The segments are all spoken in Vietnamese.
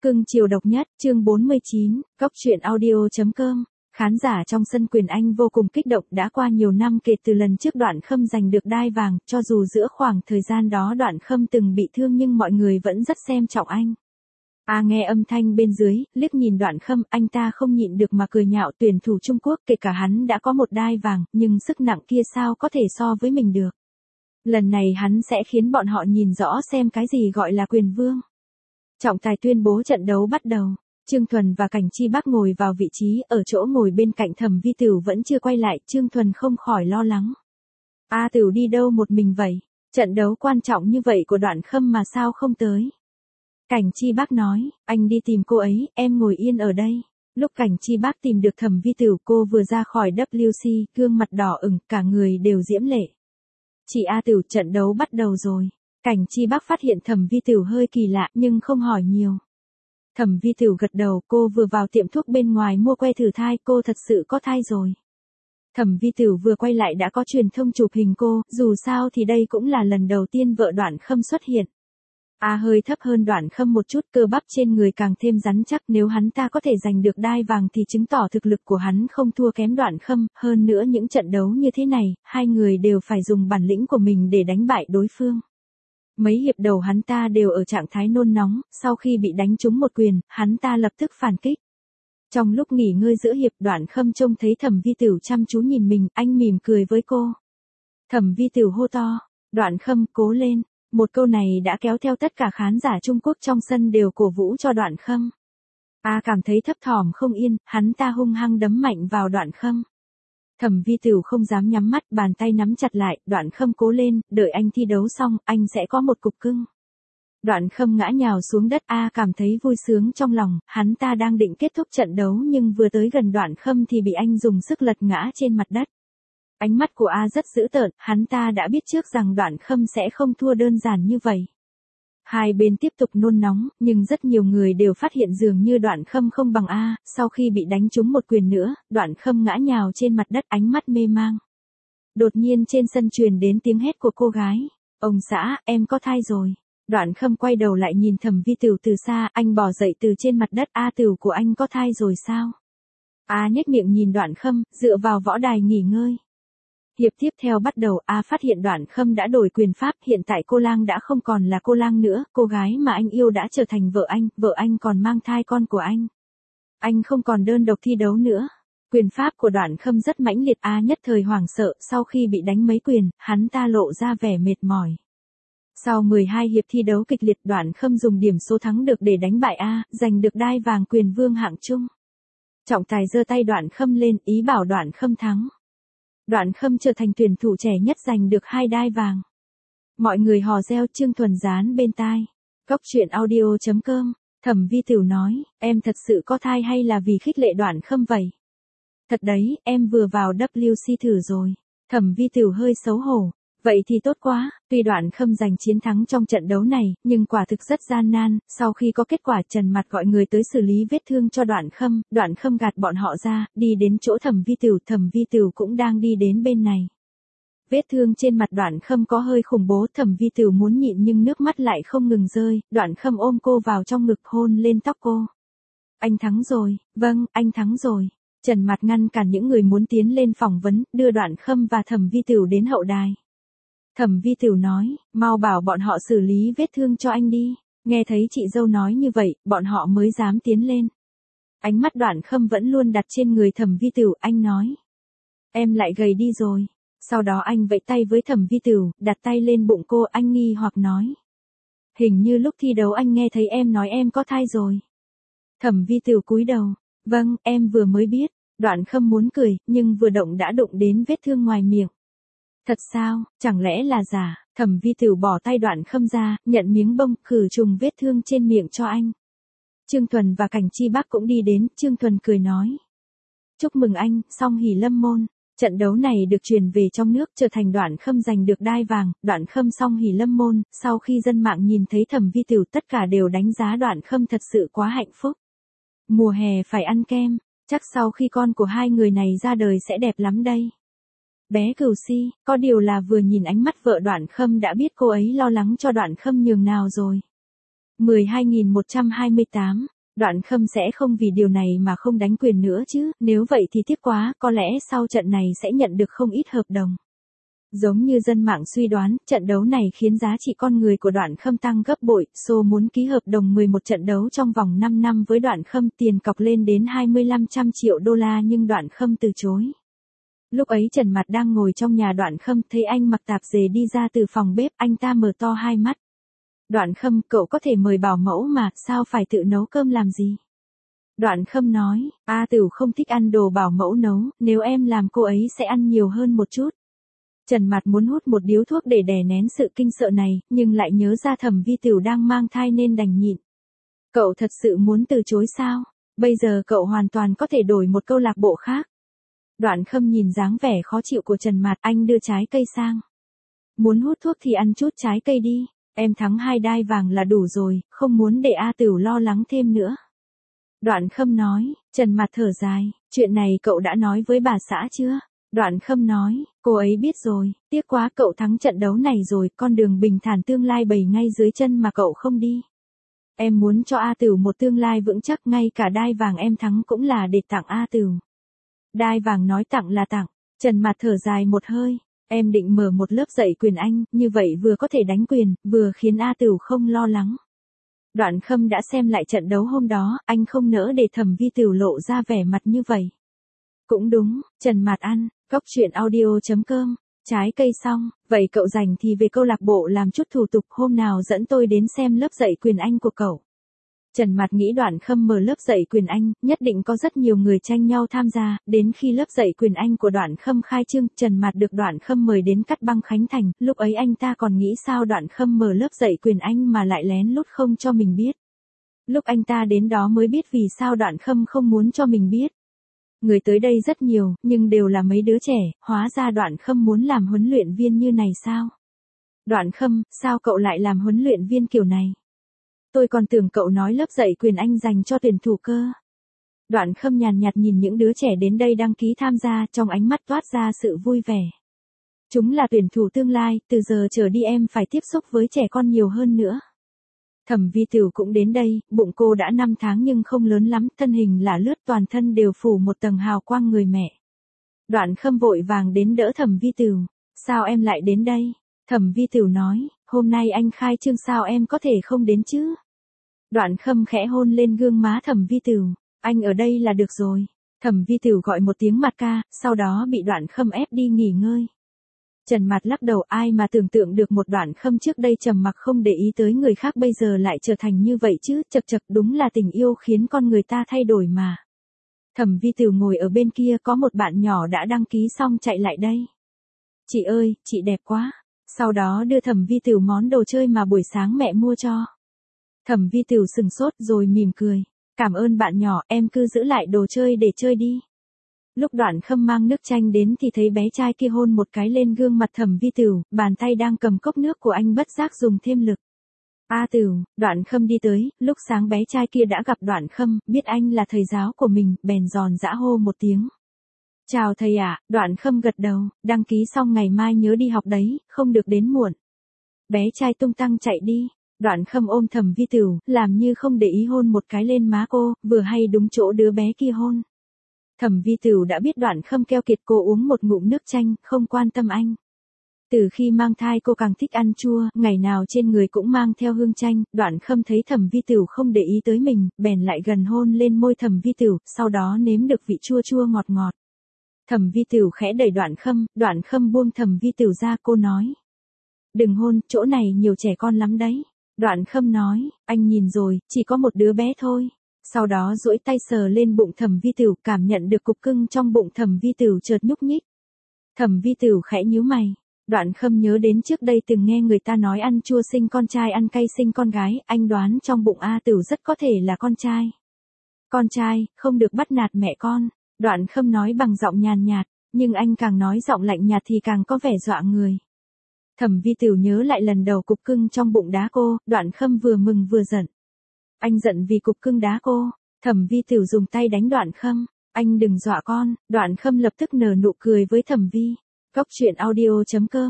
Cưng chiều độc nhất, chương 49, Cóc truyện audio.com. Khán giả trong sân Quyền Anh vô cùng kích động, đã qua nhiều năm kể từ lần trước Đoạn Khâm giành được đai vàng, cho dù giữa khoảng thời gian đó Đoạn Khâm từng bị thương nhưng mọi người vẫn rất xem trọng anh. Nghe âm thanh bên dưới, liếc nhìn Đoạn Khâm, anh ta không nhịn được mà cười nhạo tuyển thủ Trung Quốc, kể cả hắn đã có một đai vàng, nhưng sức nặng kia sao có thể so với mình được. Lần này hắn sẽ khiến bọn họ nhìn rõ xem cái gì gọi là quyền vương. Trọng tài tuyên bố trận đấu bắt đầu. Trương Thuần và Cảnh Chi Bắc ngồi vào vị trí ở chỗ ngồi bên cạnh Thẩm Vi Tửu vẫn chưa quay lại, Trương Thuần không khỏi lo lắng. Tửu đi đâu một mình vậy? Trận đấu quan trọng như vậy của Đoạn Khâm mà sao không tới? Cảnh Chi Bắc nói, anh đi tìm cô ấy, em ngồi yên ở đây. Lúc Cảnh Chi Bắc tìm được Thẩm Vi Tửu, cô vừa ra khỏi WC, gương mặt đỏ ửng, cả người đều diễm lệ. Chị Tửu, trận đấu bắt đầu rồi. Cảnh Chi Bắc phát hiện Thẩm Vi Tửu hơi kỳ lạ nhưng không hỏi nhiều. Thẩm Vi Tửu gật đầu, cô vừa vào tiệm thuốc bên ngoài mua que thử thai, cô thật sự có thai rồi. Thẩm Vi Tửu vừa quay lại đã có truyền thông chụp hình cô, dù sao thì đây cũng là lần đầu tiên vợ Đoạn Khâm xuất hiện. Hơi thấp hơn Đoạn Khâm một chút, cơ bắp trên người càng thêm rắn chắc, nếu hắn ta có thể giành được đai vàng thì chứng tỏ thực lực của hắn không thua kém Đoạn Khâm, hơn nữa những trận đấu như thế này, hai người đều phải dùng bản lĩnh của mình để đánh bại đối phương. Mấy hiệp đầu hắn ta đều ở trạng thái nôn nóng, sau khi bị đánh trúng một quyền, hắn ta lập tức phản kích. Trong lúc nghỉ ngơi giữa hiệp, Đoạn Khâm trông thấy Thẩm Vi Tửu chăm chú nhìn mình, anh mỉm cười với cô. Thẩm Vi Tửu hô to, Đoạn Khâm, cố lên. Một câu này đã kéo theo tất cả khán giả Trung Quốc trong sân đều cổ vũ cho Đoạn Khâm. Cảm thấy thấp thỏm không yên, hắn ta hung hăng đấm mạnh vào Đoạn Khâm. Thẩm Vi Tửu không dám nhắm mắt, bàn tay nắm chặt lại, Đoạn Khâm cố lên, đợi anh thi đấu xong, anh sẽ có một cục cưng. Đoạn Khâm ngã nhào xuống đất, cảm thấy vui sướng trong lòng, hắn ta đang định kết thúc trận đấu nhưng vừa tới gần Đoạn Khâm thì bị anh dùng sức lật ngã trên mặt đất. Ánh mắt của rất dữ tợn, hắn ta đã biết trước rằng Đoạn Khâm sẽ không thua đơn giản như vậy. Hai bên tiếp tục nôn nóng, nhưng rất nhiều người đều phát hiện dường như Đoạn Khâm không bằng sau khi bị đánh trúng một quyền nữa, Đoạn Khâm ngã nhào trên mặt đất, ánh mắt mê mang. Đột nhiên trên sân truyền đến tiếng hét của cô gái, ông xã, em có thai rồi. Đoạn Khâm quay đầu lại nhìn Thẩm Vi Tửu từ xa, anh bò dậy từ trên mặt đất, Tửu của anh có thai rồi sao? Nhếch miệng nhìn Đoạn Khâm, dựa vào võ đài nghỉ ngơi. Hiệp tiếp theo bắt đầu, phát hiện Đoạn Khâm đã đổi quyền pháp, hiện tại cô Lang đã không còn là cô Lang nữa, cô gái mà anh yêu đã trở thành vợ anh còn mang thai con của anh. Anh không còn đơn độc thi đấu nữa. Quyền pháp của Đoạn Khâm rất mãnh liệt, nhất thời hoảng sợ, sau khi bị đánh mấy quyền, hắn ta lộ ra vẻ mệt mỏi. Sau 12 hiệp thi đấu kịch liệt, Đoạn Khâm dùng điểm số thắng được để đánh bại giành được đai vàng quyền vương hạng chung. Trọng tài giơ tay Đoạn Khâm lên, ý bảo Đoạn Khâm thắng. Đoạn Khâm trở thành tuyển thủ trẻ nhất giành được 2 đai vàng. Mọi người hò reo, Trương Thuần dán bên tai. Cóc truyện audio.com. Thẩm Vi Tửu nói, em thật sự có thai hay là vì khích lệ Đoạn Khâm vậy? Thật đấy, em vừa vào WC thử rồi. Thẩm Vi Tửu hơi xấu hổ. Vậy thì tốt quá, tuy Đoạn Khâm giành chiến thắng trong trận đấu này, nhưng quả thực rất gian nan, sau khi có kết quả Trần Mặt gọi người tới xử lý vết thương cho Đoạn Khâm gạt bọn họ ra, đi đến chỗ Thẩm Vi Tửu cũng đang đi đến bên này. Vết thương trên mặt Đoạn Khâm có hơi khủng bố, Thẩm Vi Tửu muốn nhịn nhưng nước mắt lại không ngừng rơi, Đoạn Khâm ôm cô vào trong ngực hôn lên tóc cô. Anh thắng rồi, vâng, anh thắng rồi. Trần Mặt ngăn cản những người muốn tiến lên phỏng vấn, đưa Đoạn Khâm và Thẩm Vi Tửu đến hậu đài. Thẩm Vi Tửu nói, mau bảo bọn họ xử lý vết thương cho anh đi. Nghe thấy chị dâu nói như vậy, bọn họ mới dám tiến lên. Ánh mắt Đoạn Khâm vẫn luôn đặt trên người Thẩm Vi Tửu, anh nói. Em lại gầy đi rồi. Sau đó anh vẫy tay với Thẩm Vi Tửu, đặt tay lên bụng cô, anh nghi hoặc nói. Hình như lúc thi đấu anh nghe thấy em nói em có thai rồi. Thẩm Vi Tửu cúi đầu. Vâng, em vừa mới biết. Đoạn Khâm muốn cười, nhưng vừa động đã đụng đến vết thương ngoài miệng. Thật sao, chẳng lẽ là giả? Thẩm Vi Tửu bỏ tay Đoạn Khâm ra, nhận miếng bông, khử trùng vết thương trên miệng cho anh. Trương Thuần và Cảnh Chi Bắc cũng đi đến, Trương Thuần cười nói. Chúc mừng anh, song hỷ lâm môn. Trận đấu này được truyền về trong nước, trở thành Đoạn Khâm giành được đai vàng, Đoạn Khâm song hỷ lâm môn. Sau khi dân mạng nhìn thấy Thẩm Vi Tửu, tất cả đều đánh giá Đoạn Khâm thật sự quá hạnh phúc. Mùa hè phải ăn kem, chắc sau khi con của hai người này ra đời sẽ đẹp lắm đây. Bé Cửu Si, có điều là vừa nhìn ánh mắt vợ Đoạn Khâm đã biết cô ấy lo lắng cho Đoạn Khâm nhường nào rồi. 12.128, Đoạn Khâm sẽ không vì điều này mà không đánh quyền nữa chứ, nếu vậy thì tiếc quá, có lẽ sau trận này sẽ nhận được không ít hợp đồng. Giống như dân mạng suy đoán, trận đấu này khiến giá trị con người của Đoạn Khâm tăng gấp bội, Sô muốn ký hợp đồng 11 trận đấu trong vòng 5 năm với Đoạn Khâm, tiền cọc lên đến 2500 triệu đô la nhưng Đoạn Khâm từ chối. Lúc ấy Trần Mạt đang ngồi trong nhà Đoạn Khâm, thấy anh mặc tạp dề đi ra từ phòng bếp, anh ta mở to hai mắt. Đoạn Khâm, cậu có thể mời bảo mẫu mà, sao phải tự nấu cơm làm gì? Đoạn Khâm nói, A Tửu không thích ăn đồ bảo mẫu nấu, nếu em làm cô ấy sẽ ăn nhiều hơn một chút. Trần Mạt muốn hút một điếu thuốc để đè nén sự kinh sợ này, nhưng lại nhớ ra Thẩm Vi Tửu đang mang thai nên đành nhịn. Cậu thật sự muốn từ chối sao? Bây giờ cậu hoàn toàn có thể đổi một câu lạc bộ khác. Đoạn Khâm nhìn dáng vẻ khó chịu của Trần Mạt, anh đưa trái cây sang. Muốn hút thuốc thì ăn chút trái cây đi, em thắng 2 đai vàng là đủ rồi, không muốn để A Tửu lo lắng thêm nữa. Đoạn Khâm nói, Trần Mạt thở dài, chuyện này cậu đã nói với bà xã chưa? Đoạn Khâm nói, cô ấy biết rồi, tiếc quá cậu thắng trận đấu này rồi, con đường bình thản tương lai bày ngay dưới chân mà cậu không đi. Em muốn cho A Tửu một tương lai vững chắc, ngay cả đai vàng em thắng cũng là để tặng A Tửu. Đai vàng nói tặng là tặng, Trần Mạt thở dài một hơi, em định mở một lớp dạy quyền Anh, như vậy vừa có thể đánh quyền, vừa khiến A Tửu không lo lắng. Đoạn Khâm đã xem lại trận đấu hôm đó, anh không nỡ để Thẩm Vi Tửu lộ ra vẻ mặt như vậy. Cũng đúng, Trần Mạt ăn, cóc truyện audio.com, trái cây xong, vậy cậu rảnh thì về câu lạc bộ làm chút thủ tục, hôm nào dẫn tôi đến xem lớp dạy quyền Anh của cậu. Trần Mạt nghĩ Đoạn Khâm mở lớp dạy quyền Anh, nhất định có rất nhiều người tranh nhau tham gia, đến khi lớp dạy quyền Anh của Đoạn Khâm khai trương, Trần Mạt được Đoạn Khâm mời đến Cát Băng Khánh Thành, lúc ấy anh ta còn nghĩ sao Đoạn Khâm mở lớp dạy quyền Anh mà lại lén lút không cho mình biết. Lúc anh ta đến đó mới biết vì sao Đoạn Khâm không muốn cho mình biết. Người tới đây rất nhiều, nhưng đều là mấy đứa trẻ, hóa ra Đoạn Khâm muốn làm huấn luyện viên như này sao? Đoạn Khâm, sao cậu lại làm huấn luyện viên kiểu này? Tôi còn tưởng cậu nói lớp dạy quyền Anh dành cho tuyển thủ cơ. Đoạn Khâm nhàn nhạt nhìn những đứa trẻ đến đây đăng ký tham gia, trong ánh mắt toát ra sự vui vẻ. Chúng là tuyển thủ tương lai, từ giờ trở đi em phải tiếp xúc với trẻ con nhiều hơn nữa. Thẩm Vi Tửu cũng đến đây, bụng cô đã 5 tháng nhưng không lớn lắm, thân hình lả lướt, toàn thân đều phủ một tầng hào quang người mẹ. Đoạn Khâm vội vàng đến đỡ Thẩm Vi Tửu. Sao em lại đến đây? Thẩm Vi Tửu nói, hôm nay anh khai trương sao em có thể không đến chứ? Đoạn Khâm khẽ hôn lên gương má Thẩm Vi Tửu, anh ở đây là được rồi. Thẩm Vi Tửu gọi một tiếng Mạt ca, sau đó bị Đoạn Khâm ép đi nghỉ ngơi. Trần Mạt lắc đầu, ai mà tưởng tượng được một Đoạn Khâm trước đây trầm mặc không để ý tới người khác bây giờ lại trở thành như vậy chứ, chật chật, đúng là tình yêu khiến con người ta thay đổi mà. Thẩm Vi Tửu ngồi ở bên kia, có một bạn nhỏ đã đăng ký xong chạy lại đây. Chị ơi, chị đẹp quá. Sau đó đưa Thẩm Vi Tửu món đồ chơi mà buổi sáng mẹ mua cho. Thẩm Vi Tửu sừng sốt rồi mỉm cười. Cảm ơn bạn nhỏ, em cứ giữ lại đồ chơi để chơi đi. Lúc Đoạn Khâm mang nước chanh đến thì thấy bé trai kia hôn một cái lên gương mặt Thẩm Vi Tửu, bàn tay đang cầm cốc nước của anh bất giác dùng thêm lực. A Tửu, Đoạn Khâm đi tới, lúc sáng bé trai kia đã gặp Đoạn Khâm, biết anh là thầy giáo của mình, bèn giòn giã hô một tiếng. Chào thầy ạ, Đoạn Khâm gật đầu, đăng ký xong ngày mai nhớ đi học đấy, không được đến muộn. Bé trai tung tăng chạy đi. Đoạn Khâm ôm Thẩm Vi Tửu, làm như không để ý hôn một cái lên má cô, vừa hay đúng chỗ đứa bé kia hôn. Thẩm Vi Tửu đã biết Đoạn Khâm keo kiệt cô uống một ngụm nước chanh, không quan tâm anh. Từ khi mang thai cô càng thích ăn chua, ngày nào trên người cũng mang theo hương chanh, Đoạn Khâm thấy Thẩm Vi Tửu không để ý tới mình, bèn lại gần hôn lên môi Thẩm Vi Tửu, sau đó nếm được vị chua chua ngọt ngọt. Thẩm Vi Tửu khẽ đẩy Đoạn Khâm buông Thẩm Vi Tửu ra, cô nói. Đừng hôn, chỗ này nhiều trẻ con lắm đấy. Đoạn Khâm nói, anh nhìn rồi, chỉ có một đứa bé thôi. Sau đó duỗi tay sờ lên bụng Thẩm Vi Tửu, cảm nhận được cục cưng trong bụng Thẩm Vi Tửu chợt nhúc nhích. Thẩm Vi Tửu khẽ nhíu mày. Đoạn Khâm nhớ đến trước đây từng nghe người ta nói ăn chua sinh con trai, ăn cay sinh con gái, anh đoán trong bụng A Tửu rất có thể là con trai. Con trai, không được bắt nạt mẹ con. Đoạn Khâm nói bằng giọng nhàn nhạt, nhưng anh càng nói giọng lạnh nhạt thì càng có vẻ dọa người. Thẩm Vi Tửu nhớ lại lần đầu cục cưng trong bụng đá cô, Đoạn Khâm vừa mừng vừa giận. Anh giận vì cục cưng đá cô. Thẩm Vi Tửu dùng tay đánh Đoạn Khâm. Anh đừng dọa con. Đoạn Khâm lập tức nở nụ cười với Thẩm Vi. Cóc truyện audio.com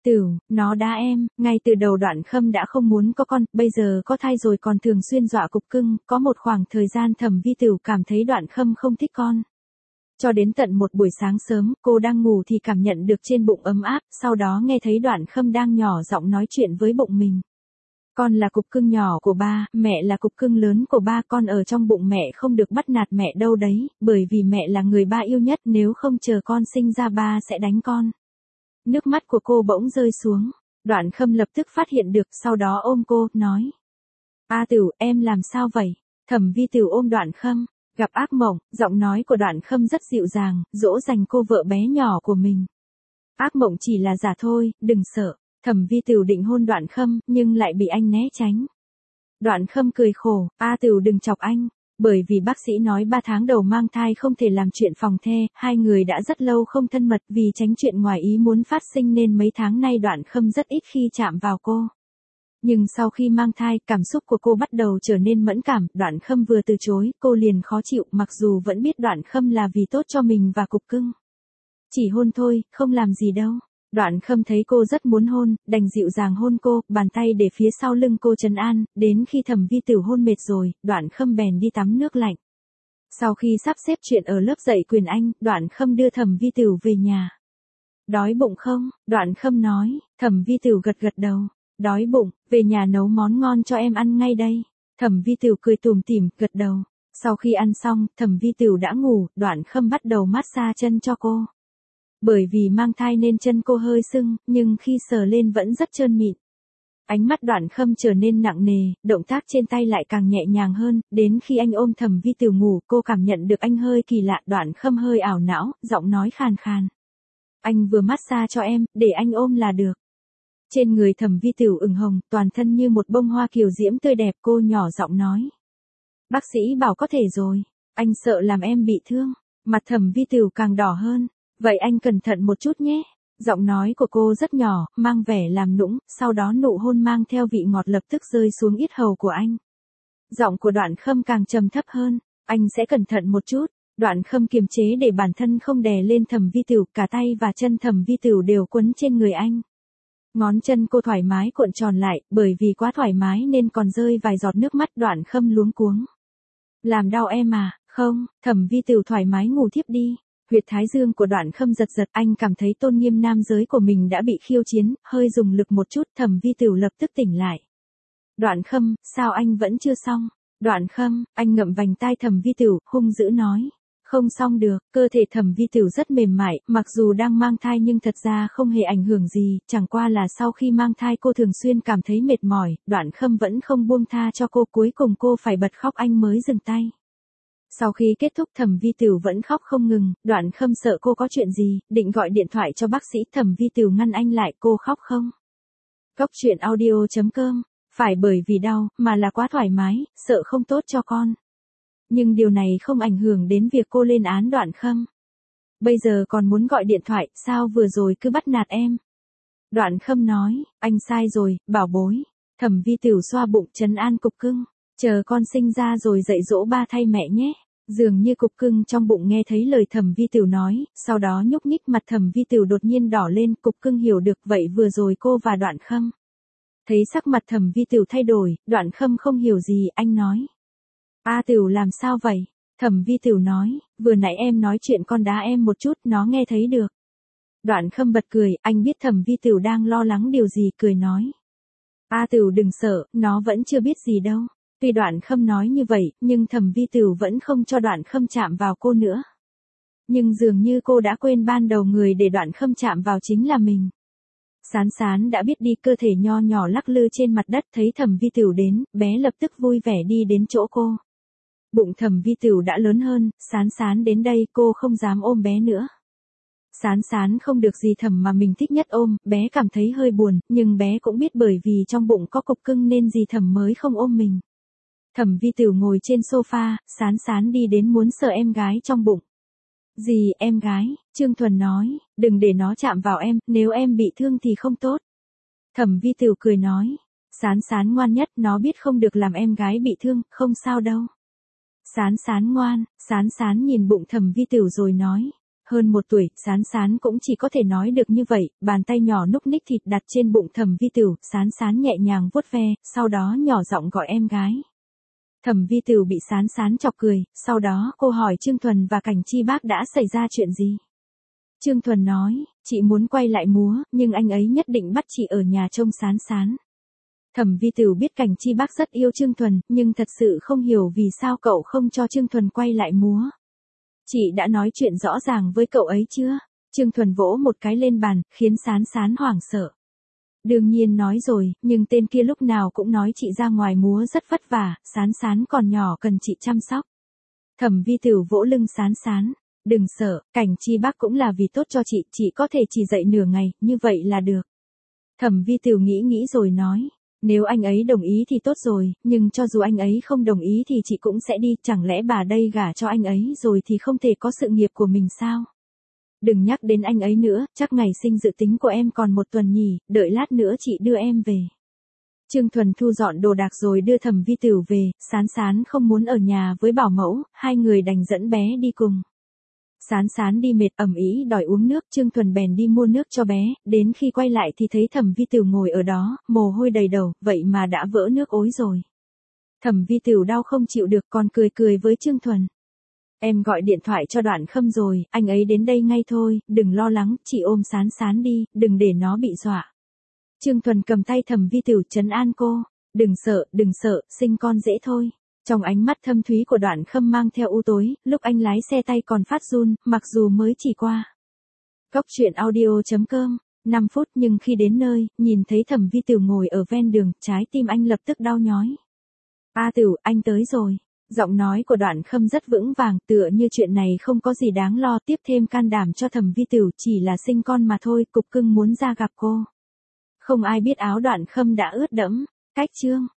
Tửu, nó đá em, ngay từ đầu Đoạn Khâm đã không muốn có con, bây giờ có thai rồi còn thường xuyên dọa Cục Cưng, có một khoảng thời gian Thẩm Vi Tửu cảm thấy Đoạn Khâm không thích con. Cho đến tận một buổi sáng sớm, cô đang ngủ thì cảm nhận được trên bụng ấm áp, sau đó nghe thấy Đoạn Khâm đang nhỏ giọng nói chuyện với bụng mình. Con là Cục Cưng nhỏ của ba, mẹ là Cục Cưng lớn của ba, con ở trong bụng mẹ không được bắt nạt mẹ đâu đấy, bởi vì mẹ là người ba yêu nhất, nếu không chờ con sinh ra ba sẽ đánh con. Nước mắt của cô bỗng rơi xuống, Đoạn Khâm lập tức phát hiện được, sau đó ôm cô, nói. A Tửu, em làm sao vậy? Thẩm Vi Tửu ôm Đoạn Khâm, gặp ác mộng, giọng nói của Đoạn Khâm rất dịu dàng, dỗ dành cô vợ bé nhỏ của mình. Ác mộng chỉ là giả thôi, đừng sợ. Thẩm Vi Tửu định hôn Đoạn Khâm, nhưng lại bị anh né tránh. Đoạn Khâm cười khổ, A Tửu đừng chọc anh. Bởi vì bác sĩ nói 3 tháng đầu mang thai không thể làm chuyện phòng the, hai người đã rất lâu không thân mật vì tránh chuyện ngoài ý muốn phát sinh nên mấy tháng nay Đoạn Khâm rất ít khi chạm vào cô. Nhưng sau khi mang thai, cảm xúc của cô bắt đầu trở nên mẫn cảm, Đoạn Khâm vừa từ chối, cô liền khó chịu, mặc dù vẫn biết Đoạn Khâm là vì tốt cho mình và Cục Cưng. Chỉ hôn thôi, không làm gì đâu. Đoạn Khâm thấy cô rất muốn hôn, đành dịu dàng hôn cô, bàn tay để phía sau lưng cô trấn an, đến khi Thẩm Vi Tửu hôn mệt rồi, Đoạn Khâm bèn đi tắm nước lạnh. Sau khi sắp xếp chuyện ở lớp dạy quyền Anh, Đoạn Khâm đưa Thẩm Vi Tửu về nhà. Đói bụng không? Đoạn Khâm nói, Thẩm Vi Tửu gật gật đầu. Đói bụng, về nhà nấu món ngon cho em ăn ngay đây. Thẩm Vi Tửu cười tủm tỉm, gật đầu. Sau khi ăn xong, Thẩm Vi Tửu đã ngủ, Đoạn Khâm bắt đầu massage chân cho cô. Bởi vì mang thai nên chân cô hơi sưng, nhưng khi sờ lên vẫn rất trơn mịn. Ánh mắt Đoạn Khâm trở nên nặng nề, động tác trên tay lại càng nhẹ nhàng hơn, đến khi anh ôm Thẩm Vi Tửu ngủ, cô cảm nhận được anh hơi kỳ lạ, Đoạn Khâm hơi ảo não, giọng nói khàn khàn. Anh vừa massage cho em, để anh ôm là được. Trên người Thẩm Vi Tửu ửng hồng, toàn thân như một bông hoa kiều diễm tươi đẹp, cô nhỏ giọng nói. Bác sĩ bảo có thể rồi, anh sợ làm em bị thương. Mặt Thẩm Vi Tửu càng đỏ hơn. Vậy anh cẩn thận một chút nhé. Giọng nói của cô rất nhỏ, mang vẻ làm nũng, sau đó nụ hôn mang theo vị ngọt lập tức rơi xuống yết hầu của anh. Giọng của Đoạn Khâm càng trầm thấp hơn, anh sẽ cẩn thận một chút. Đoạn Khâm kiềm chế để bản thân không đè lên Thẩm Vi Tửu, cả tay và chân Thẩm Vi Tửu đều quấn trên người anh. Ngón chân cô thoải mái cuộn tròn lại, bởi vì quá thoải mái nên còn rơi vài giọt nước mắt. Đoạn Khâm luống cuống. Làm đau em à? Không, Thẩm Vi Tửu thoải mái ngủ thiếp đi. Huyệt thái dương của Đoạn Khâm giật giật, anh cảm thấy tôn nghiêm nam giới của mình đã bị khiêu chiến, hơi dùng lực một chút, Thẩm Vi Tửu lập tức tỉnh lại. Đoạn Khâm, sao anh vẫn chưa xong? Đoạn Khâm, anh ngậm vành tai Thẩm Vi Tửu, hung dữ nói. Không xong được, cơ thể Thẩm Vi Tửu rất mềm mại, mặc dù đang mang thai nhưng thật ra không hề ảnh hưởng gì, chẳng qua là sau khi mang thai cô thường xuyên cảm thấy mệt mỏi, Đoạn Khâm vẫn không buông tha cho cô, cuối cùng cô phải bật khóc anh mới dừng tay. Sau khi kết thúc Thẩm Vi Tửu vẫn khóc không ngừng, Đoạn Khâm sợ cô có chuyện gì, định gọi điện thoại cho bác sĩ, Thẩm Vi Tửu ngăn anh lại, cô khóc không? Góc truyện audio.com, phải bởi vì đau, mà là quá thoải mái, sợ không tốt cho con. Nhưng điều này không ảnh hưởng đến việc cô lên án Đoạn Khâm. Bây giờ còn muốn gọi điện thoại, sao vừa rồi cứ bắt nạt em? Đoạn Khâm nói, anh sai rồi, bảo bối. Thẩm Vi Tửu xoa bụng trấn an Cục Cưng. Chờ con sinh ra rồi dạy dỗ ba thay mẹ nhé. Dường như Cục Cưng trong bụng nghe thấy lời Thẩm Vi Tửu nói, sau đó nhúc nhích, mặt Thẩm Vi Tửu đột nhiên đỏ lên, Cục Cưng hiểu được vậy vừa rồi cô và Đoạn Khâm. Thấy sắc mặt Thẩm Vi Tửu thay đổi, Đoạn Khâm không hiểu gì, anh nói. A Tửu làm sao vậy? Thẩm Vi Tửu nói, vừa nãy em nói chuyện con đá em một chút, nó nghe thấy được. Đoạn Khâm bật cười, anh biết Thẩm Vi Tửu đang lo lắng điều gì, cười nói. A Tửu đừng sợ, nó vẫn chưa biết gì đâu. Tuy Đoạn Khâm nói như vậy, nhưng Thẩm Vi Tửu vẫn không cho Đoạn Khâm chạm vào cô nữa. Nhưng dường như cô đã quên ban đầu người để Đoạn Khâm chạm vào chính là mình. Sán Sán đã biết đi, cơ thể nho nhỏ lắc lư trên mặt đất, thấy Thẩm Vi Tửu đến, bé lập tức vui vẻ đi đến chỗ cô. Bụng Thẩm Vi Tửu đã lớn hơn, Sán Sán đến đây, cô không dám ôm bé nữa. Sán Sán không được dì Thẩm mà mình thích nhất ôm, bé cảm thấy hơi buồn, nhưng bé cũng biết bởi vì trong bụng có Cục Cưng nên dì Thẩm mới không ôm mình. Thẩm Vi Tửu ngồi trên sofa, Sán Sán đi đến muốn sờ em gái trong bụng. Dì, em gái, Trương Thuần nói, đừng để nó chạm vào em, nếu em bị thương thì không tốt. Thẩm Vi Tửu cười nói, Sán Sán ngoan nhất, nó biết không được làm em gái bị thương, không sao đâu. Sán Sán ngoan, Sán Sán nhìn bụng Thẩm Vi Tửu rồi nói, hơn 1 tuổi, Sán Sán cũng chỉ có thể nói được như vậy, bàn tay nhỏ núc ních thịt đặt trên bụng Thẩm Vi Tửu, Sán Sán nhẹ nhàng vuốt ve, sau đó nhỏ giọng gọi em gái. Thẩm Vi Tửu bị Sán Sán chọc cười, sau đó cô hỏi Trương Thuần và Cảnh Chi Bác đã xảy ra chuyện gì. Trương Thuần nói, chị muốn quay lại múa, nhưng anh ấy nhất định bắt chị ở nhà trông Sán Sán. Thẩm Vi Tửu biết Cảnh Chi Bác rất yêu Trương Thuần, nhưng thật sự không hiểu vì sao cậu không cho Trương Thuần quay lại múa. Chị đã nói chuyện rõ ràng với cậu ấy chưa? Trương Thuần vỗ một cái lên bàn, khiến Sán Sán hoảng sợ. Đương nhiên nói rồi, nhưng tên kia lúc nào cũng nói chị ra ngoài múa rất vất vả, Sán Sán còn nhỏ cần chị chăm sóc. Thẩm Vi Tửu vỗ lưng Sán Sán. Đừng sợ, Cảnh Chi Bác cũng là vì tốt cho chị có thể chỉ dạy nửa ngày, như vậy là được. Thẩm Vi Tửu nghĩ rồi nói. Nếu anh ấy đồng ý thì tốt rồi, nhưng cho dù anh ấy không đồng ý thì chị cũng sẽ đi, chẳng lẽ bà đây gả cho anh ấy rồi thì không thể có sự nghiệp của mình sao? Đừng nhắc đến anh ấy nữa, chắc ngày sinh dự tính của em còn 1 tuần nhỉ, đợi lát nữa chị đưa em về. Trương Thuần thu dọn đồ đạc rồi đưa Thẩm Vi Tửu về, Sán Sán không muốn ở nhà với bảo mẫu, hai người đành dẫn bé đi cùng. Sán Sán đi mệt ầm ĩ đòi uống nước, Trương Thuần bèn đi mua nước cho bé, đến khi quay lại thì thấy Thẩm Vi Tửu ngồi ở đó, mồ hôi đầy đầu, vậy mà đã vỡ nước ối rồi. Thẩm Vi Tửu đau không chịu được còn cười với Trương Thuần. Em gọi điện thoại cho Đoạn Khâm rồi, anh ấy đến đây ngay thôi, đừng lo lắng, chị ôm Sán Sán đi, đừng để nó bị dọa. Trương Thuần cầm tay Thẩm Vi Tửu trấn an cô, đừng sợ, sinh con dễ thôi. Trong ánh mắt thâm thúy của Đoạn Khâm mang theo u tối, lúc anh lái xe tay còn phát run, mặc dù mới chỉ qua. Góc truyện audio.com, 5 phút nhưng khi đến nơi, nhìn thấy Thẩm Vi Tửu ngồi ở ven đường, trái tim anh lập tức đau nhói. A Tửu, anh tới rồi. Giọng nói của Đoạn Khâm rất vững vàng, tựa như chuyện này không có gì đáng lo, tiếp thêm can đảm cho Thẩm Vi Tửu, chỉ là sinh con mà thôi, cục cưng muốn ra gặp cô. Không ai biết áo Đoạn Khâm đã ướt đẫm, cách chương.